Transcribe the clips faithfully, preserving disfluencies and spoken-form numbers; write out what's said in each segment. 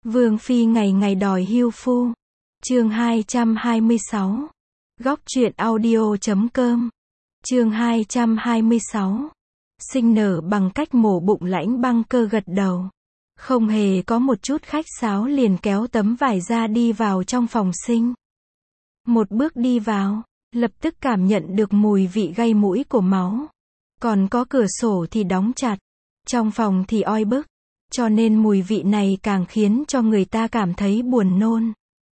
Vương phi ngày ngày đòi hưu phu. Chương hai trăm hai mươi sáu. Góc truyện audio chấm com. Chương hai trăm hai mươi sáu. Sinh nở bằng cách mổ bụng. Lãnh Băng Cơ gật đầu. Không hề có một chút khách sáo liền kéo tấm vải ra đi vào trong phòng sinh. Một bước đi vào, lập tức cảm nhận được mùi vị gây mũi của máu. Còn có cửa sổ thì đóng chặt, trong phòng thì oi bức, cho nên mùi vị này càng khiến cho người ta cảm thấy buồn nôn.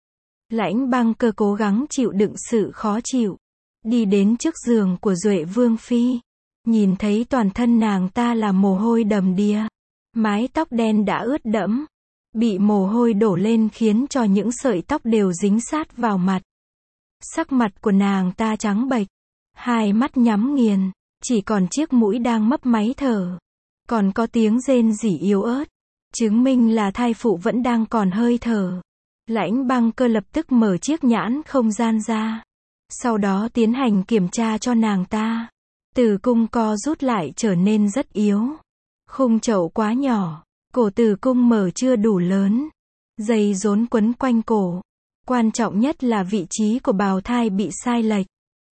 Lãnh Băng Cơ cố gắng chịu đựng sự khó chịu, đi đến trước giường của Duệ Vương phi, nhìn thấy toàn thân nàng ta là mồ hôi đầm đìa, mái tóc đen đã ướt đẫm, bị mồ hôi đổ lên khiến cho những sợi tóc đều dính sát vào mặt. Sắc mặt của nàng ta trắng bệch, hai mắt nhắm nghiền, chỉ còn chiếc mũi đang mấp máy thở, còn có tiếng rên rỉ yếu ớt, chứng minh là thai phụ vẫn đang còn hơi thở. Lãnh Băng Cơ lập tức mở chiếc nhãn không gian ra, sau đó tiến hành kiểm tra cho nàng ta. Tử cung co rút lại trở nên rất yếu, khung chậu quá nhỏ, cổ tử cung mở chưa đủ lớn, dây rốn quấn quanh cổ. Quan trọng nhất là vị trí của bào thai bị sai lệch.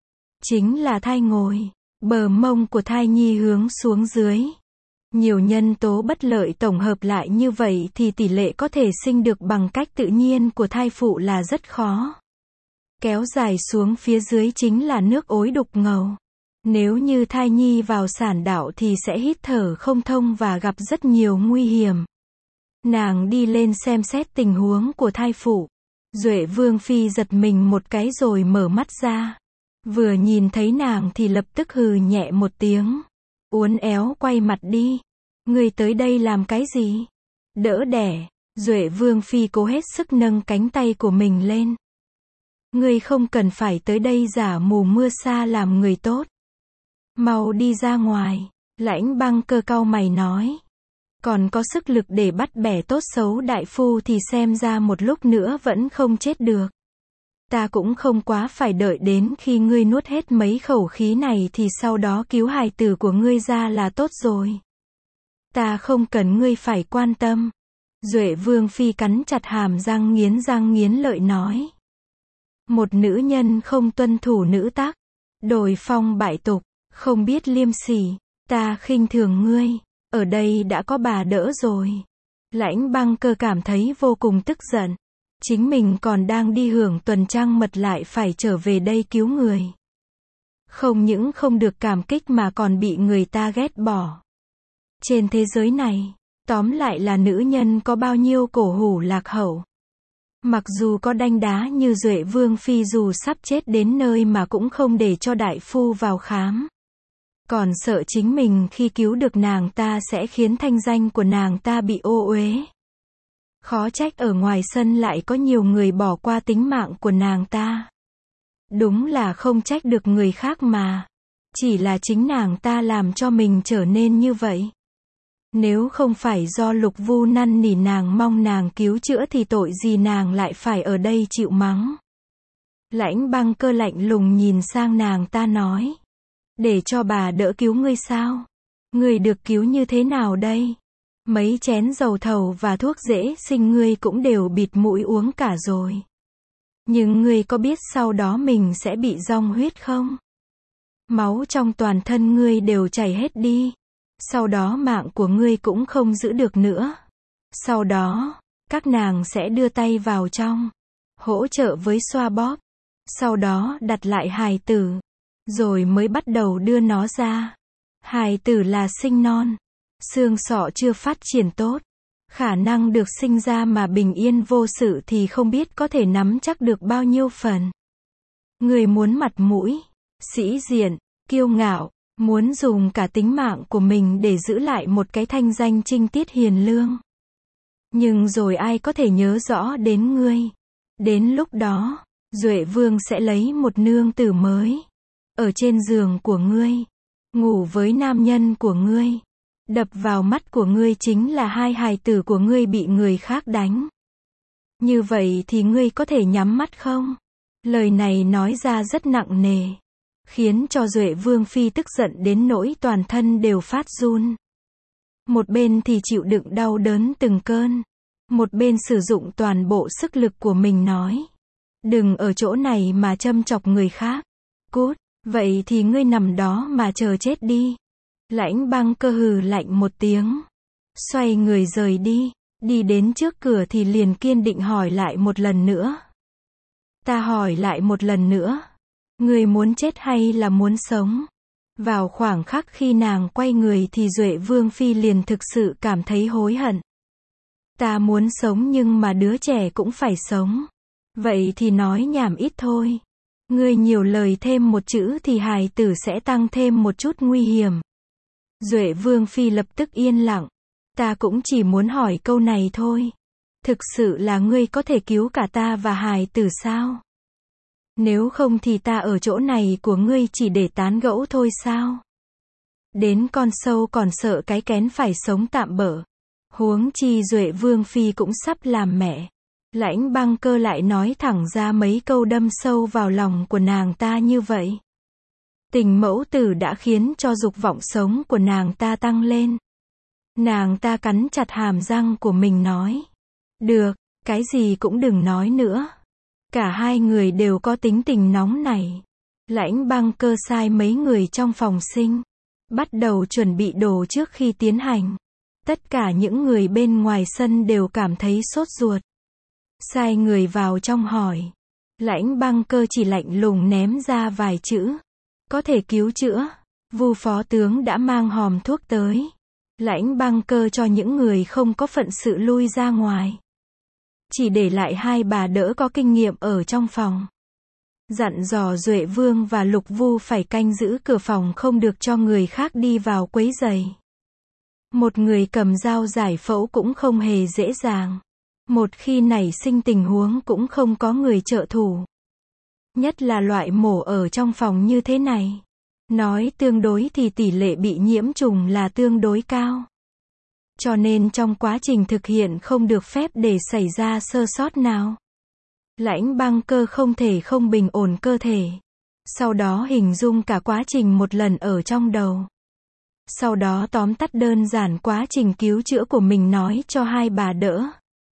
Chính là thai ngồi, bờ mông của thai nhi hướng xuống dưới. Nhiều nhân tố bất lợi tổng hợp lại như vậy thì tỷ lệ có thể sinh được bằng cách tự nhiên của thai phụ là rất khó. Kéo dài xuống phía dưới chính là nước ối đục ngầu. Nếu như thai nhi vào sản đạo thì sẽ hít thở không thông và gặp rất nhiều nguy hiểm. Nàng đi lên xem xét tình huống của thai phụ. Duệ Vương phi giật mình một cái rồi mở mắt ra. Vừa nhìn thấy nàng thì lập tức hừ nhẹ một tiếng, uốn éo quay mặt đi. Ngươi tới đây làm cái gì? Đỡ đẻ. Duệ Vương phi cố hết sức nâng cánh tay của mình lên. Ngươi không cần phải tới đây giả mù mưa sa làm người tốt. Mau đi ra ngoài. Lãnh Băng Cơ cau mày nói. Còn có sức lực để bắt bẻ tốt xấu đại phu thì xem ra một lúc nữa vẫn không chết được. Ta cũng không quá phải đợi đến khi ngươi nuốt hết mấy khẩu khí này thì sau đó cứu hài tử của ngươi ra là tốt rồi. Ta không cần ngươi phải quan tâm. Duệ Vương phi cắn chặt hàm răng nghiến răng nghiến lợi nói. Một nữ nhân không tuân thủ nữ tắc, đồi phong bại tục, không biết liêm sỉ, ta khinh thường ngươi. Ở đây đã có bà đỡ rồi. Lãnh Băng Cơ cảm thấy vô cùng tức giận. Chính mình còn đang đi hưởng tuần trăng mật lại phải trở về đây cứu người. Không những không được cảm kích mà còn bị người ta ghét bỏ. Trên thế giới này, tóm lại là nữ nhân có bao nhiêu cổ hủ lạc hậu. Mặc dù có đanh đá như Duệ Vương phi dù sắp chết đến nơi mà cũng không để cho đại phu vào khám. Còn sợ chính mình khi cứu được nàng ta sẽ khiến thanh danh của nàng ta bị ô uế. Khó trách ở ngoài sân lại có nhiều người bỏ qua tính mạng của nàng ta. Đúng là không trách được người khác mà. Chỉ là chính nàng ta làm cho mình trở nên như vậy. Nếu không phải do Lục Vu năn nỉ nàng mong nàng cứu chữa thì tội gì nàng lại phải ở đây chịu mắng. Lãnh Băng Cơ lạnh lùng nhìn sang nàng ta nói. Để cho bà đỡ cứu ngươi sao? Ngươi được cứu như thế nào đây? Mấy chén dầu thầu và thuốc dễ sinh ngươi cũng đều bịt mũi uống cả rồi. Nhưng ngươi có biết sau đó mình sẽ bị rong huyết không? Máu trong toàn thân ngươi đều chảy hết đi. Sau đó mạng của ngươi cũng không giữ được nữa. Sau đó, các nàng sẽ đưa tay vào trong, hỗ trợ với xoa bóp. Sau đó đặt lại hài tử. Rồi mới bắt đầu đưa nó ra. Hài tử là sinh non. Xương sọ chưa phát triển tốt. Khả năng được sinh ra mà bình yên vô sự thì không biết có thể nắm chắc được bao nhiêu phần. Người muốn mặt mũi, sĩ diện, kiêu ngạo, muốn dùng cả tính mạng của mình để giữ lại một cái thanh danh trinh tiết hiền lương. Nhưng rồi ai có thể nhớ rõ đến ngươi. Đến lúc đó, Duệ Vương sẽ lấy một nương tử mới. Ở trên giường của ngươi, ngủ với nam nhân của ngươi. Đập vào mắt của ngươi chính là hai hài tử của ngươi bị người khác đánh. Như vậy thì ngươi có thể nhắm mắt không? Lời này nói ra rất nặng nề, khiến cho Duệ Vương phi tức giận đến nỗi toàn thân đều phát run. Một bên thì chịu đựng đau đớn từng cơn, Một bên sử dụng toàn bộ sức lực của mình nói. Đừng ở chỗ này mà châm chọc người khác. Cút, vậy thì ngươi nằm đó mà chờ chết đi. Lãnh Băng Cơ hừ lạnh một tiếng. Xoay người rời đi. Đi đến trước cửa thì liền kiên định hỏi lại một lần nữa. Ta hỏi lại một lần nữa. Ngươi muốn chết hay là muốn sống? Vào khoảng khắc khi nàng quay người thì Duệ Vương Phi liền thực sự cảm thấy hối hận. Ta muốn sống nhưng mà đứa trẻ cũng phải sống. Vậy thì nói nhảm ít thôi. Ngươi nhiều lời thêm một chữ thì hài tử sẽ tăng thêm một chút nguy hiểm. Duệ Vương Phi lập tức yên lặng. Ta cũng chỉ muốn hỏi câu này thôi. Thực sự là ngươi có thể cứu cả ta và hài tử sao? Nếu không thì ta ở chỗ này của ngươi chỉ để tán gẫu thôi sao? Đến con sâu còn sợ cái kén phải sống tạm bợ. Huống chi Duệ Vương Phi cũng sắp làm mẹ. Lãnh Băng Cơ lại nói thẳng ra mấy câu đâm sâu vào lòng của nàng ta như vậy. Tình mẫu tử đã khiến cho dục vọng sống của nàng ta tăng lên. Nàng ta cắn chặt hàm răng của mình nói. Được, cái gì cũng đừng nói nữa. Cả hai người đều có tính tình nóng nảy. Lãnh Băng Cơ sai mấy người trong phòng sinh. Bắt đầu chuẩn bị đồ trước khi tiến hành. Tất cả những người bên ngoài sân đều cảm thấy sốt ruột. Sai người vào trong hỏi. Lãnh Băng Cơ chỉ lạnh lùng ném ra vài chữ. Có thể cứu chữa. Vu phó tướng đã mang hòm thuốc tới. Lãnh Băng Cơ cho những người không có phận sự lui ra ngoài. Chỉ để lại hai bà đỡ có kinh nghiệm ở trong phòng. Dặn dò Duệ Vương và Lục Vu phải canh giữ cửa phòng không được cho người khác đi vào quấy rầy. Một người cầm dao giải phẫu cũng không hề dễ dàng. Một khi nảy sinh tình huống cũng không có người trợ thủ. Nhất là loại mổ ở trong phòng như thế này. Nói tương đối thì tỷ lệ bị nhiễm trùng là tương đối cao. Cho nên trong quá trình thực hiện không được phép để xảy ra sơ sót nào. Lãnh Băng Cơ không thể không bình ổn cơ thể. Sau đó hình dung cả quá trình một lần ở trong đầu. Sau đó tóm tắt đơn giản quá trình cứu chữa của mình nói cho hai bà đỡ.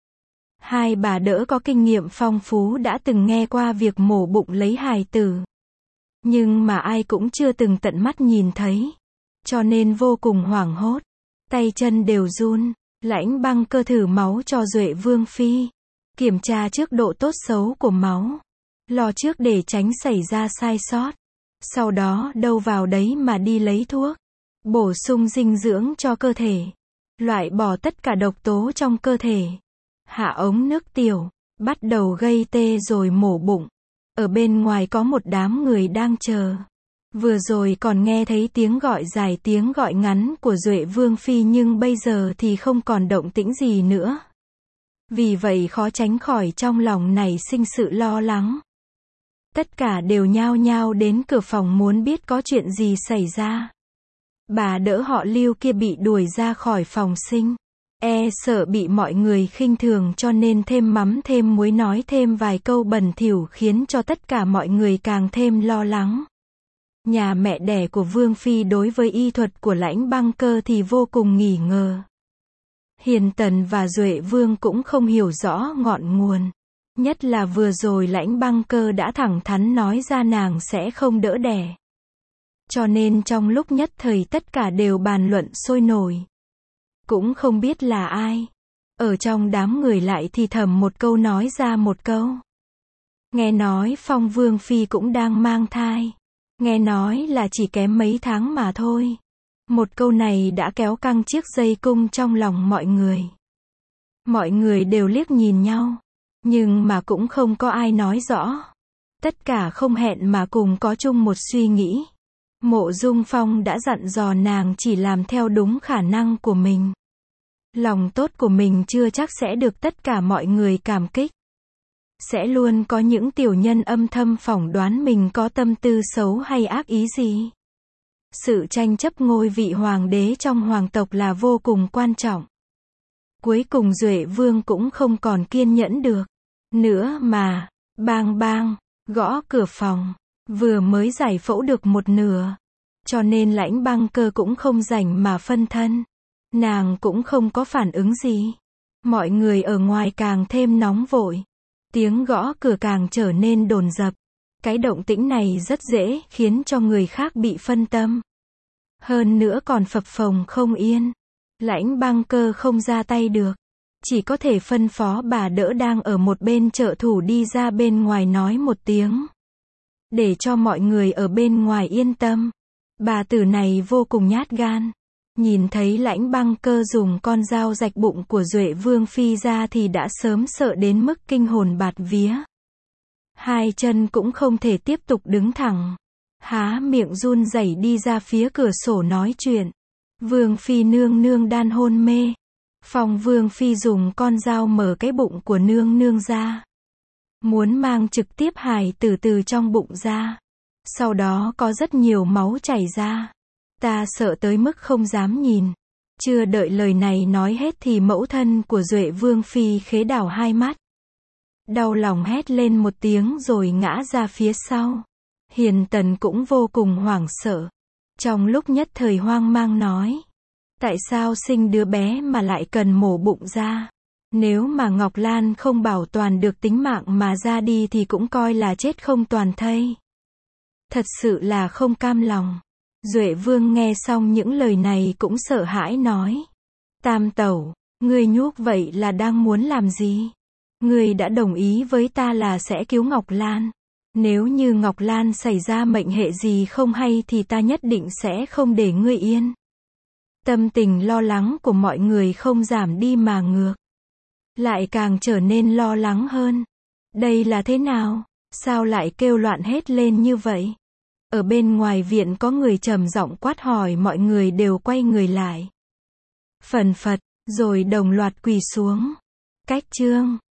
Hai bà đỡ có kinh nghiệm phong phú đã từng nghe qua việc mổ bụng lấy hài tử. Nhưng mà ai cũng chưa từng tận mắt nhìn thấy. Cho nên vô cùng hoảng hốt. Tay chân đều run. Lãnh Băng Cơ thử máu cho Duệ Vương Phi. Kiểm tra trước độ tốt xấu của máu. Lo trước để tránh xảy ra sai sót. Sau đó đâu vào đấy mà đi lấy thuốc. Bổ sung dinh dưỡng cho cơ thể. Loại bỏ tất cả độc tố trong cơ thể. Hạ ống nước tiểu. Bắt đầu gây tê rồi mổ bụng. Ở bên ngoài có một đám người đang chờ. Vừa rồi còn nghe thấy tiếng gọi dài tiếng gọi ngắn của Duệ Vương Phi nhưng bây giờ thì không còn động tĩnh gì nữa. Vì vậy khó tránh khỏi trong lòng nảy sinh sự lo lắng. Tất cả đều nhao nhao đến cửa phòng muốn biết có chuyện gì xảy ra. Bà đỡ họ Lưu kia bị đuổi ra khỏi phòng sinh. E sợ bị mọi người khinh thường cho nên thêm mắm thêm muối nói thêm vài câu bẩn thỉu khiến cho tất cả mọi người càng thêm lo lắng. Nhà mẹ đẻ của Vương Phi đối với y thuật của Lãnh Băng Cơ thì vô cùng nghi ngờ. Hiền Tần và Duệ Vương cũng không hiểu rõ ngọn nguồn. Nhất là vừa rồi Lãnh Băng Cơ đã thẳng thắn nói ra nàng sẽ không đỡ đẻ. Cho nên trong lúc nhất thời tất cả đều bàn luận sôi nổi. Cũng không biết là ai. Ở trong đám người lại thì thầm một câu nói ra một câu. Nghe nói Phong Vương Phi cũng đang mang thai. Nghe nói là chỉ kém mấy tháng mà thôi. Một câu này đã kéo căng chiếc dây cung trong lòng mọi người. Mọi người đều liếc nhìn nhau. Nhưng mà cũng không có ai nói rõ. Tất cả không hẹn mà cùng có chung một suy nghĩ. Mộ Dung Phong đã dặn dò nàng chỉ làm theo đúng khả năng của mình. Lòng tốt của mình chưa chắc sẽ được tất cả mọi người cảm kích. Sẽ luôn có những tiểu nhân âm thầm phỏng đoán mình có tâm tư xấu hay ác ý gì. Sự tranh chấp ngôi vị hoàng đế trong hoàng tộc là vô cùng quan trọng. Cuối cùng Duệ Vương cũng không còn kiên nhẫn được nữa mà, bang bang, gõ cửa phòng, vừa mới giải phẫu được một nửa. Cho nên Lãnh Băng Cơ cũng không rảnh mà phân thân. Nàng cũng không có phản ứng gì. Mọi người ở ngoài càng thêm nóng vội. Tiếng gõ cửa càng trở nên dồn dập. Cái động tĩnh này rất dễ khiến cho người khác bị phân tâm. Hơn nữa còn phập phồng không yên. Lãnh Băng Cơ không ra tay được. Chỉ có thể phân phó bà đỡ đang ở một bên trợ thủ đi ra bên ngoài nói một tiếng. Để cho mọi người ở bên ngoài yên tâm. Bà tử này vô cùng nhát gan. Nhìn thấy Lãnh Băng Cơ dùng con dao rạch bụng của Duệ Vương Phi ra thì đã sớm sợ đến mức kinh hồn bạt vía. Hai chân cũng không thể tiếp tục đứng thẳng. Há miệng run rẩy đi ra phía cửa sổ nói chuyện. Vương Phi nương nương đang hôn mê. Phong Vương Phi dùng con dao mở cái bụng của nương nương ra. Muốn mang trực tiếp hài tử từ trong bụng ra. Sau đó có rất nhiều máu chảy ra. Ta sợ tới mức không dám nhìn. Chưa đợi lời này nói hết thì mẫu thân của Duệ Vương Phi khế đảo hai mắt. Đau lòng hét lên một tiếng rồi ngã ra phía sau. Hiền Tần cũng vô cùng hoảng sợ. Trong lúc nhất thời hoang mang nói. Tại sao sinh đứa bé mà lại cần mổ bụng ra? Nếu mà Ngọc Lan không bảo toàn được tính mạng mà ra đi thì cũng coi là chết không toàn thây. Thật sự là không cam lòng. Duệ Vương nghe xong những lời này cũng sợ hãi nói. Tam tẩu, ngươi nhuốc vậy là đang muốn làm gì? Ngươi đã đồng ý với ta là sẽ cứu Ngọc Lan. Nếu như Ngọc Lan xảy ra mệnh hệ gì không hay thì ta nhất định sẽ không để ngươi yên. Tâm tình lo lắng của mọi người không giảm đi mà ngược. Lại càng trở nên lo lắng hơn. Đây là thế nào? Sao lại kêu loạn hết lên như vậy? Ở bên ngoài viện có người trầm giọng quát hỏi, mọi người đều quay người lại. Phần phật, rồi đồng loạt quỳ xuống. Cách chương